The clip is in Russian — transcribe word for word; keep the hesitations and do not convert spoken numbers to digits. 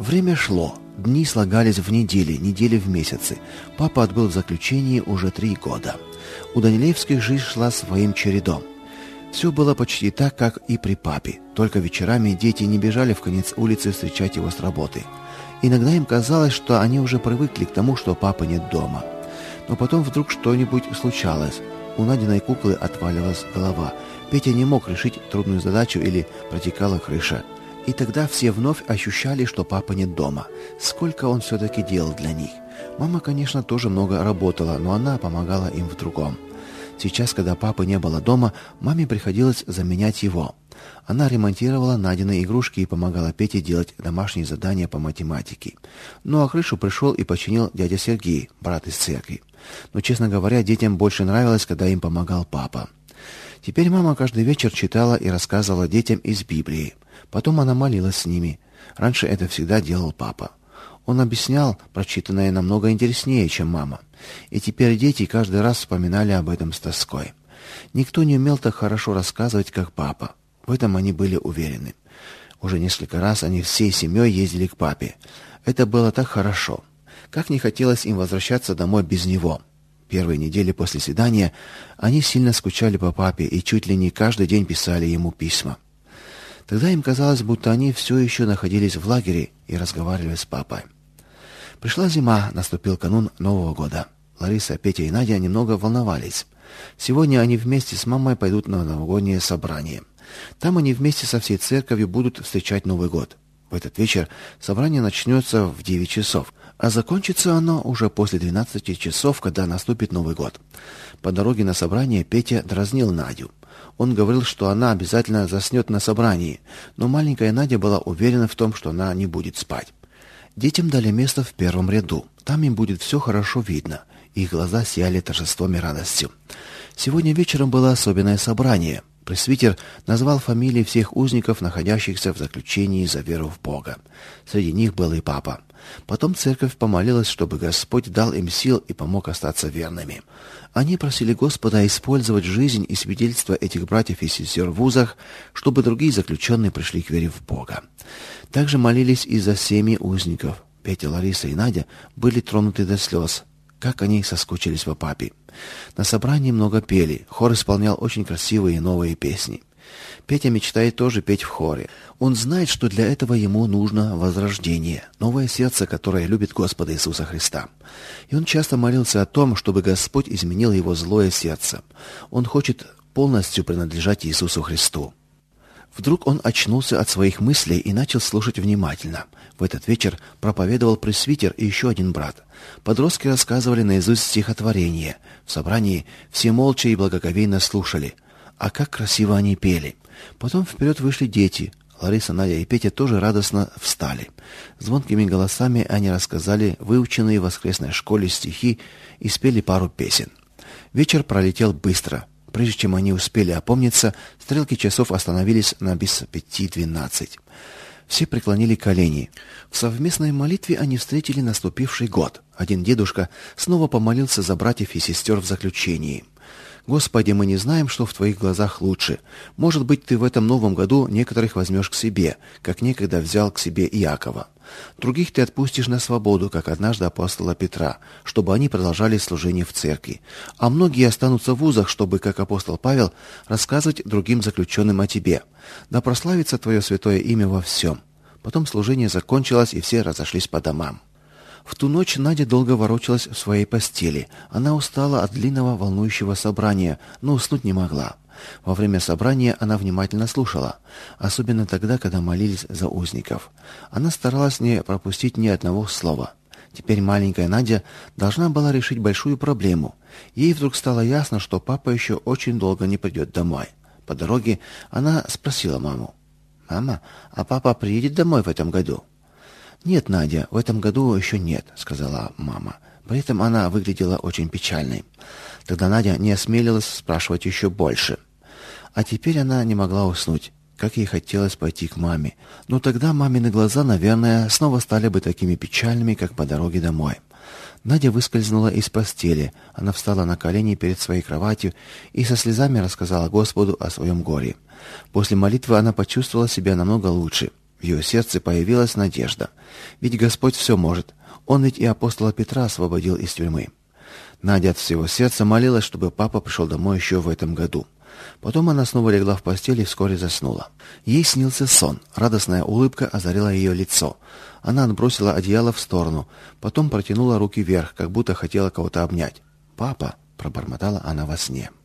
Время шло. Дни слагались в недели, недели в месяцы. Папа отбыл в заключении уже три года. У Данилевских жизнь шла своим чередом. Все было почти так, как и при папе. Только вечерами дети не бежали в конец улицы встречать его с работы. Иногда им казалось, что они уже привыкли к тому, что папы нет дома. Но потом вдруг что-нибудь случалось. У Надиной куклы отваливалась голова. Петя не мог решить трудную задачу или протекала крыша. И тогда все вновь ощущали, что папа нет дома. Сколько он все-таки делал для них. Мама, конечно, тоже много работала, но она помогала им в другом. Сейчас, когда папы не было дома, маме приходилось заменять его. Она ремонтировала Надины игрушки и помогала Пете делать домашние задания по математике. Ну а крышу пришел и починил дядя Сергей, брат из церкви. Но, честно говоря, детям больше нравилось, когда им помогал папа. Теперь мама каждый вечер читала и рассказывала детям из Библии. Потом она молилась с ними. Раньше это всегда делал папа. Он объяснял прочитанное намного интереснее, чем мама. И теперь дети каждый раз вспоминали об этом с тоской. Никто не умел так хорошо рассказывать, как папа. В этом они были уверены. Уже несколько раз они всей семьей ездили к папе. Это было так хорошо. Как не хотелось им возвращаться домой без него. Первые недели после свидания они сильно скучали по папе и чуть ли не каждый день писали ему письма. Тогда им казалось, будто они все еще находились в лагере и разговаривали с папой. Пришла зима, наступил канун Нового года. Лариса, Петя и Надя немного волновались. Сегодня они вместе с мамой пойдут на новогоднее собрание. Там они вместе со всей церковью будут встречать Новый год. В этот вечер собрание начнется в девять часов, а закончится оно уже после двенадцати часов, когда наступит Новый год. По дороге на собрание Петя дразнил Надю. Он говорил, что она обязательно заснет на собрании, но маленькая Надя была уверена в том, что она не будет спать. Детям дали место в первом ряду. Там им будет все хорошо видно. Их глаза сияли торжеством и радостью. Сегодня вечером было особенное собрание. Пресвитер назвал фамилии всех узников, находящихся в заключении за веру в Бога. Среди них был и папа. Потом церковь помолилась, чтобы Господь дал им сил и помог остаться верными. Они просили Господа использовать жизнь и свидетельство этих братьев и сестер в вузах, чтобы другие заключенные пришли к вере в Бога. Также молились и за семьи узников. Петя, Лариса и Надя были тронуты до слез. Как они соскучились по папе. На собрании много пели. Хор исполнял очень красивые новые песни. Петя мечтает тоже петь в хоре. Он знает, что для этого ему нужно возрождение, новое сердце, которое любит Господа Иисуса Христа. И он часто молился о том, чтобы Господь изменил его злое сердце. Он хочет полностью принадлежать Иисусу Христу. Вдруг он очнулся от своих мыслей и начал слушать внимательно. В этот вечер проповедовал пресвитер и еще один брат. Подростки рассказывали наизусть стихотворение. В собрании все молча и благоговейно слушали. А как красиво они пели. Потом вперед вышли дети. Лариса, Надя и Петя тоже радостно встали. Звонкими голосами они рассказали выученные в воскресной школе стихи и спели пару песен. Вечер пролетел быстро. Прежде чем они успели опомниться, стрелки часов остановились на без пяти двенадцать. Все преклонили колени. В совместной молитве они встретили наступивший год. Один дедушка снова помолился за братьев и сестер в заключении. «Господи, мы не знаем, что в Твоих глазах лучше. Может быть, Ты в этом новом году некоторых возьмешь к себе, как некогда взял к себе Иакова. Других Ты отпустишь на свободу, как однажды апостола Петра, чтобы они продолжали служение в церкви. А многие останутся в вузах, чтобы, как апостол Павел, рассказывать другим заключенным о Тебе. Да прославится Твое святое имя во всем». Потом служение закончилось, и все разошлись по домам. В ту ночь Надя долго ворочалась в своей постели. Она устала от длинного волнующего собрания, но уснуть не могла. Во время собрания она внимательно слушала, особенно тогда, когда молились за узников. Она старалась не пропустить ни одного слова. Теперь маленькая Надя должна была решить большую проблему. Ей вдруг стало ясно, что папа еще очень долго не придет домой. По дороге она спросила маму: «Мама, а папа приедет домой в этом году?» «Нет, Надя, в этом году еще нет», — сказала мама. При этом она выглядела очень печальной. Тогда Надя не осмелилась спрашивать еще больше. А теперь она не могла уснуть. Как ей хотелось пойти к маме. Но тогда мамины глаза, наверное, снова стали бы такими печальными, как по дороге домой. Надя выскользнула из постели. Она встала на колени перед своей кроватью и со слезами рассказала Господу о своем горе. После молитвы она почувствовала себя намного лучше. В ее сердце появилась надежда. Ведь Господь все может. Он ведь и апостола Петра освободил из тюрьмы. Надя от всего сердца молилась, чтобы папа пришел домой еще в этом году. Потом она снова легла в постель и вскоре заснула. Ей снился сон. Радостная улыбка озарила ее лицо. Она отбросила одеяло в сторону, потом протянула руки вверх, как будто хотела кого-то обнять. «Папа!» — пробормотала она во сне.